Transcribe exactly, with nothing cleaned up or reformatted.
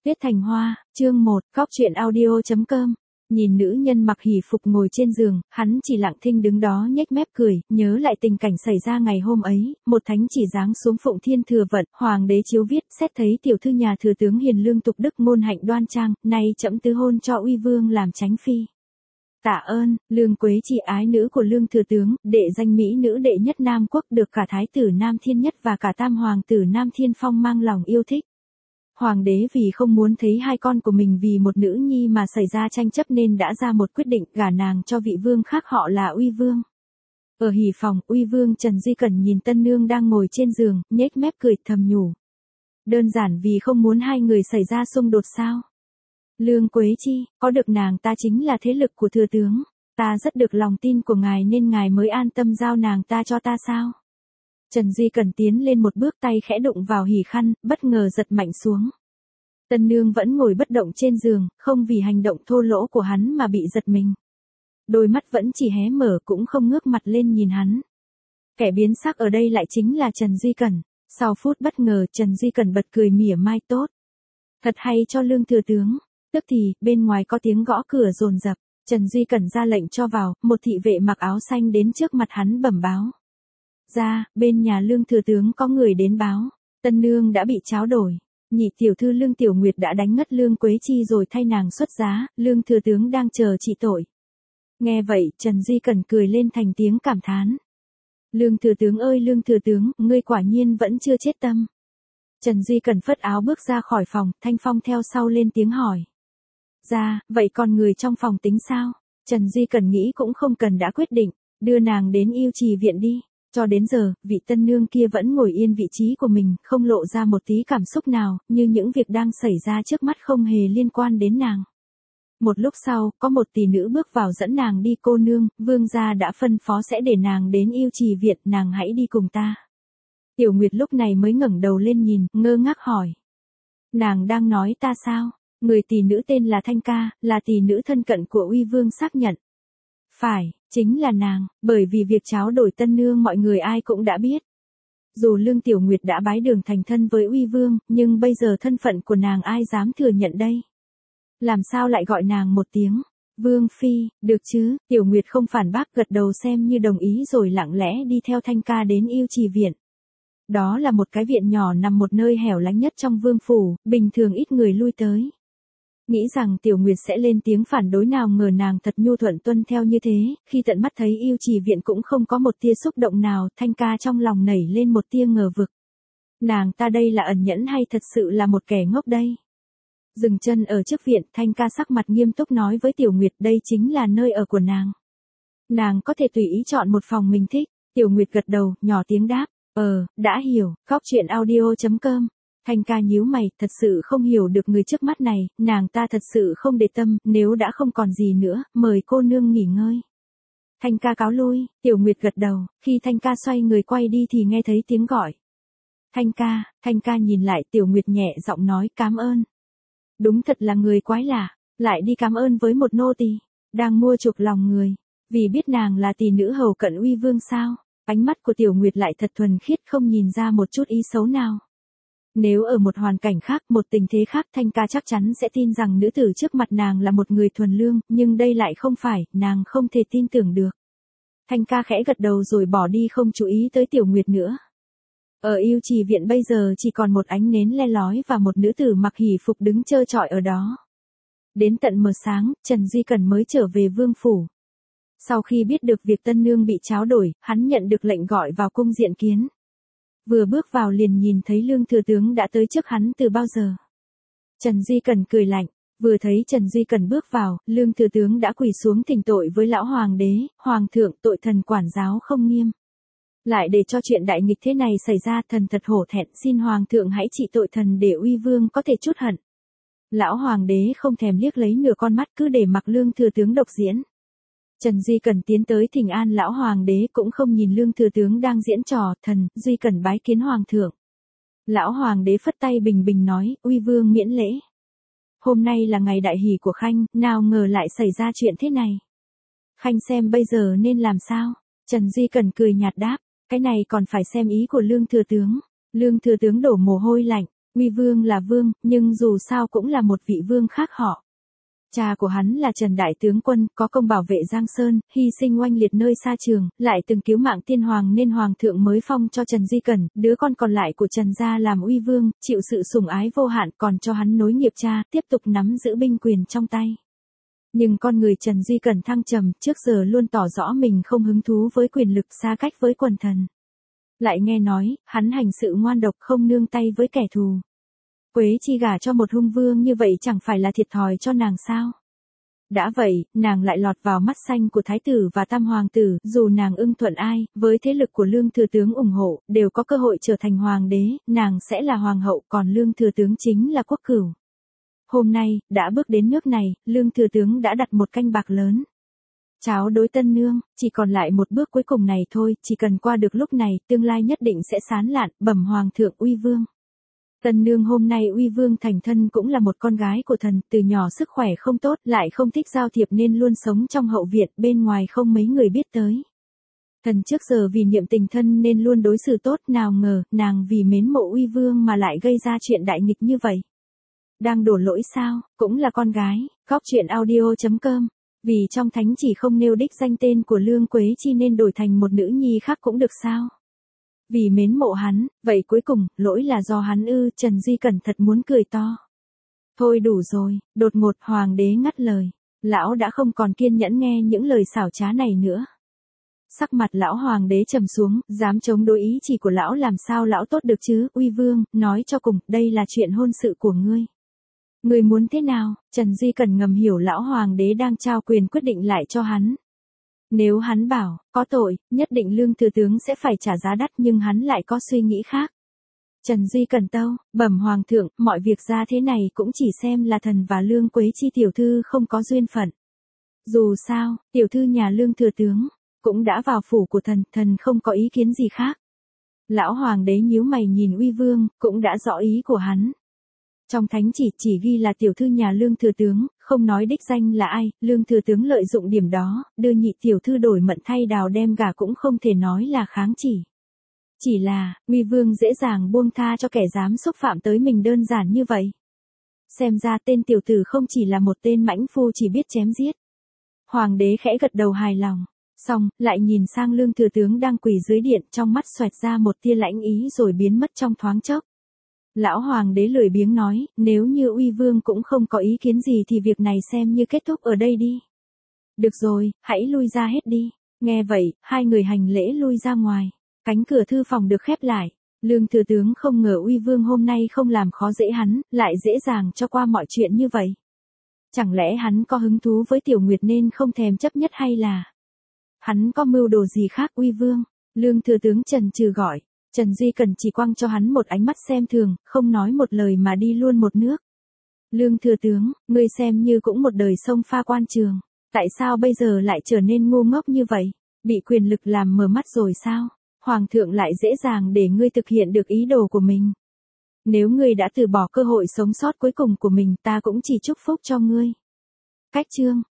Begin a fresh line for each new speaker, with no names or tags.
Tuyết Thành Hoa, chương một, cóc truyện audio chấm com. Nhìn nữ nhân mặc hỷ phục ngồi trên giường, hắn chỉ lặng thinh đứng đó nhếch mép cười, nhớ lại tình cảnh xảy ra ngày hôm ấy, một thánh chỉ giáng xuống Phụng Thiên Thừa Vận, hoàng đế chiếu viết, xét thấy tiểu thư nhà thừa tướng hiền lương tục đức ngôn hạnh đoan trang, nay trẫm tứ hôn cho uy vương làm chánh phi. Tạ ơn, Lương Quế Chi ái nữ của Lương thừa tướng, đệ danh mỹ nữ đệ nhất Nam quốc, được cả thái tử Nam Thiên Nhất và cả tam hoàng tử Nam Thiên Phong mang lòng yêu thích. Hoàng đế vì không muốn thấy hai con của mình vì một nữ nhi mà xảy ra tranh chấp nên đã ra một quyết định gả nàng cho vị vương khác họ là Uy Vương. Ở hỉ phòng, Uy Vương Trần Duy Cẩn nhìn tân nương đang ngồi trên giường, nhếch mép cười thầm nhủ. Đơn giản vì không muốn hai người xảy ra xung đột sao? Lương Quế Chi, có được nàng ta chính là thế lực của thừa tướng, ta rất được lòng tin của ngài nên ngài mới an tâm giao nàng ta cho ta sao? Trần Duy Cẩn tiến lên một bước, tay khẽ đụng vào hỉ khăn, bất ngờ giật mạnh xuống. Tân nương vẫn ngồi bất động trên giường, không vì hành động thô lỗ của hắn mà bị giật mình. Đôi mắt vẫn chỉ hé mở cũng không ngước mặt lên nhìn hắn. Kẻ biến sắc ở đây lại chính là Trần Duy Cẩn. Sau phút bất ngờ Trần Duy Cẩn bật cười mỉa mai tốt. Thật hay cho Lương thừa tướng. Tức thì, bên ngoài có tiếng gõ cửa dồn dập. Trần Duy Cẩn ra lệnh cho vào, một thị vệ mặc áo xanh đến trước mặt hắn bẩm báo. Ra, bên nhà Lương thừa tướng có người đến báo, tân nương đã bị tráo đổi. Nhị tiểu thư Lương Tiểu Nguyệt đã đánh ngất Lương Quế Chi rồi thay nàng xuất giá, Lương thừa tướng đang chờ trị tội. Nghe vậy, Trần Duy Cẩn cười lên thành tiếng cảm thán. Lương thừa tướng ơi Lương thừa tướng, ngươi quả nhiên vẫn chưa chết tâm. Trần Duy Cẩn phất áo bước ra khỏi phòng, Thanh Phong theo sau lên tiếng hỏi. Ra, vậy còn người trong phòng tính sao? Trần Duy Cẩn nghĩ cũng không cần đã quyết định, đưa nàng đến yêu trì viện đi. Cho đến giờ, vị tân nương kia vẫn ngồi yên vị trí của mình, không lộ ra một tí cảm xúc nào, như những việc đang xảy ra trước mắt không hề liên quan đến nàng. Một lúc sau, có một tỷ nữ bước vào dẫn nàng đi. Cô nương, vương gia đã phân phó sẽ để nàng đến yêu trì viện, nàng hãy đi cùng ta. Tiểu Nguyệt lúc này mới ngẩng đầu lên nhìn, ngơ ngác hỏi. Nàng đang nói ta sao? Người tỷ nữ tên là Thanh Ca, là tỷ nữ thân cận của Uy Vương xác nhận. Phải, chính là nàng, bởi vì việc tráo đổi tân nương mọi người ai cũng đã biết. Dù Lương Tiểu Nguyệt đã bái đường thành thân với Uy Vương, nhưng bây giờ thân phận của nàng ai dám thừa nhận đây? Làm sao lại gọi nàng một tiếng? Vương Phi, được chứ? Tiểu Nguyệt không phản bác, gật đầu xem như đồng ý rồi lặng lẽ đi theo Thanh Ca đến yêu trì viện. Đó là một cái viện nhỏ nằm một nơi hẻo lánh nhất trong vương phủ, bình thường ít người lui tới. Nghĩ rằng Tiểu Nguyệt sẽ lên tiếng phản đối, nào ngờ nàng thật nhu thuận tuân theo như thế, khi tận mắt thấy yêu trì viện cũng không có một tia xúc động nào, Thanh Ca trong lòng nảy lên một tia ngờ vực. Nàng ta đây là ẩn nhẫn hay thật sự là một kẻ ngốc đây? Dừng chân ở trước viện, Thanh Ca sắc mặt nghiêm túc nói với Tiểu Nguyệt đây chính là nơi ở của nàng. Nàng có thể tùy ý chọn một phòng mình thích. Tiểu Nguyệt gật đầu, nhỏ tiếng đáp, ờ, đã hiểu, cóc truyện audio chấm com. Thanh Ca nhíu mày, thật sự không hiểu được người trước mắt này, nàng ta thật sự không để tâm, nếu đã không còn gì nữa, mời cô nương nghỉ ngơi. Thanh Ca cáo lui, Tiểu Nguyệt gật đầu, khi Thanh Ca xoay người quay đi thì nghe thấy tiếng gọi. Thanh Ca, Thanh Ca nhìn lại, Tiểu Nguyệt nhẹ giọng nói cảm ơn. Đúng thật là người quái lạ, lại đi cảm ơn với một nô tỳ, đang mua chuộc lòng người, vì biết nàng là tỷ nữ hầu cận Uy Vương sao? Ánh mắt của Tiểu Nguyệt lại thật thuần khiết, không nhìn ra một chút ý xấu nào. Nếu ở một hoàn cảnh khác, một tình thế khác, Thanh Ca chắc chắn sẽ tin rằng nữ tử trước mặt nàng là một người thuần lương, nhưng đây lại không phải, nàng không thể tin tưởng được. Thanh Ca khẽ gật đầu rồi bỏ đi không chú ý tới Tiểu Nguyệt nữa. Ở yêu trì viện bây giờ chỉ còn một ánh nến le lói và một nữ tử mặc hỉ phục đứng trơ trọi ở đó. Đến tận mờ sáng, Trần Duy Cẩn mới trở về vương phủ. Sau khi biết được việc tân nương bị tráo đổi, hắn nhận được lệnh gọi vào cung diện kiến. Vừa bước vào liền nhìn thấy Lương thừa tướng đã tới trước hắn từ bao giờ. Trần Duy Cẩn cười lạnh, vừa thấy Trần Duy Cẩn bước vào, Lương thừa tướng đã quỳ xuống thỉnh tội với lão hoàng đế, hoàng thượng tội thần quản giáo không nghiêm. Lại để cho chuyện đại nghịch thế này xảy ra, thần thật hổ thẹn, xin hoàng thượng hãy trị tội thần để Uy Vương có thể chút hận. Lão hoàng đế không thèm liếc lấy nửa con mắt, cứ để mặc Lương thừa tướng độc diễn. Trần Duy Cẩn tiến tới thỉnh an lão hoàng đế cũng không nhìn Lương thừa tướng đang diễn trò, thần, Duy Cẩn bái kiến hoàng thượng. Lão hoàng đế phất tay bình bình nói, Uy Vương miễn lễ. Hôm nay là ngày đại hỷ của Khanh, nào ngờ lại xảy ra chuyện thế này. Khanh xem bây giờ nên làm sao? Trần Duy Cẩn cười nhạt đáp, cái này còn phải xem ý của Lương thừa tướng. Lương thừa tướng đổ mồ hôi lạnh, Uy vương là vương, nhưng dù sao cũng là một vị vương khác họ. Cha của hắn là Trần Đại Tướng Quân, có công bảo vệ Giang Sơn, hy sinh oanh liệt nơi xa trường, lại từng cứu mạng tiên hoàng nên hoàng thượng mới phong cho Trần Duy Cẩn, đứa con còn lại của Trần gia làm uy vương, chịu sự sủng ái vô hạn, còn cho hắn nối nghiệp cha, tiếp tục nắm giữ binh quyền trong tay. Nhưng con người Trần Duy Cẩn thăng trầm, trước giờ luôn tỏ rõ mình không hứng thú với quyền lực, xa cách với quần thần. Lại nghe nói, hắn hành sự ngoan độc, không nương tay với kẻ thù. Quế Chi gả cho một hung vương như vậy chẳng phải là thiệt thòi cho nàng sao? Đã vậy, nàng lại lọt vào mắt xanh của thái tử và tam hoàng tử, dù nàng ưng thuận ai, với thế lực của Lương thừa tướng ủng hộ, đều có cơ hội trở thành hoàng đế, nàng sẽ là hoàng hậu, còn Lương thừa tướng chính là quốc cửu. Hôm nay, đã bước đến nước này, Lương thừa tướng đã đặt một canh bạc lớn. Cháu đối tân nương, chỉ còn lại một bước cuối cùng này thôi, chỉ cần qua được lúc này, tương lai nhất định sẽ sán lạn, bẩm hoàng thượng uy vương. Tân nương hôm nay uy vương thành thân cũng là một con gái của thần, từ nhỏ sức khỏe không tốt, lại không thích giao thiệp nên luôn sống trong hậu viện, bên ngoài không mấy người biết tới. Thần trước giờ vì niệm tình thân nên luôn đối xử tốt, nào ngờ, nàng vì mến mộ uy vương mà lại gây ra chuyện đại nghịch như vậy. Đang đổ lỗi sao, cũng là con gái, Cóc Truyện Audio chấm com. Vì trong thánh chỉ không nêu đích danh tên của Lương Quế Chi nên đổi thành một nữ nhi khác cũng được sao? Vì mến mộ hắn, vậy cuối cùng, lỗi là do hắn ư? Trần Duy Cẩn thật muốn cười to. Thôi đủ rồi, đột ngột hoàng đế ngắt lời. Lão đã không còn kiên nhẫn nghe những lời xảo trá này nữa. Sắc mặt lão hoàng đế trầm xuống, dám chống đối ý chỉ của lão làm sao lão tốt được chứ? Uy vương, nói cho cùng, đây là chuyện hôn sự của ngươi. Ngươi muốn thế nào? Trần Duy Cẩn ngầm hiểu lão hoàng đế đang trao quyền quyết định lại cho hắn. Nếu hắn bảo, có tội, nhất định Lương thừa tướng sẽ phải trả giá đắt, nhưng hắn lại có suy nghĩ khác. Trần Duy Cẩn tâu, bẩm hoàng thượng, mọi việc ra thế này cũng chỉ xem là thần và Lương Quế Chi tiểu thư không có duyên phận. Dù sao, tiểu thư nhà Lương thừa tướng, cũng đã vào phủ của thần, thần không có ý kiến gì khác. Lão hoàng đế nhíu mày nhìn uy vương, cũng đã rõ ý của hắn. Trong thánh chỉ chỉ ghi là tiểu thư nhà Lương thừa tướng, không nói đích danh là ai, Lương thừa tướng lợi dụng điểm đó, đưa nhị tiểu thư đổi mận thay đào đem gả cũng không thể nói là kháng chỉ. Chỉ là, uy vương dễ dàng buông tha cho kẻ dám xúc phạm tới mình đơn giản như vậy. Xem ra tên tiểu tử không chỉ là một tên mãnh phu chỉ biết chém giết. Hoàng đế khẽ gật đầu hài lòng, xong, lại nhìn sang Lương thừa tướng đang quỳ dưới điện, trong mắt xoẹt ra một tia lãnh ý rồi biến mất trong thoáng chốc. Lão hoàng đế lười biếng nói, nếu như uy vương cũng không có ý kiến gì thì việc này xem như kết thúc ở đây đi. Được rồi, hãy lui ra hết đi. Nghe vậy, hai người hành lễ lui ra ngoài. Cánh cửa thư phòng được khép lại. Lương thừa tướng không ngờ uy vương hôm nay không làm khó dễ hắn, lại dễ dàng cho qua mọi chuyện như vậy. Chẳng lẽ hắn có hứng thú với Tiểu Nguyệt nên không thèm chấp nhất hay là hắn có mưu đồ gì khác? Uy vương, Lương thừa tướng chần chừ gọi. Trần Duy Cẩn chỉ quăng cho hắn một ánh mắt xem thường, không nói một lời mà đi luôn một nước. Lương thừa tướng, ngươi xem như cũng một đời sông pha quan trường, tại sao bây giờ lại trở nên ngu ngốc như vậy? Bị quyền lực làm mờ mắt rồi sao? Hoàng thượng lại dễ dàng để ngươi thực hiện được ý đồ của mình. Nếu ngươi đã từ bỏ cơ hội sống sót cuối cùng của mình, ta cũng chỉ chúc phúc cho ngươi. Cách chương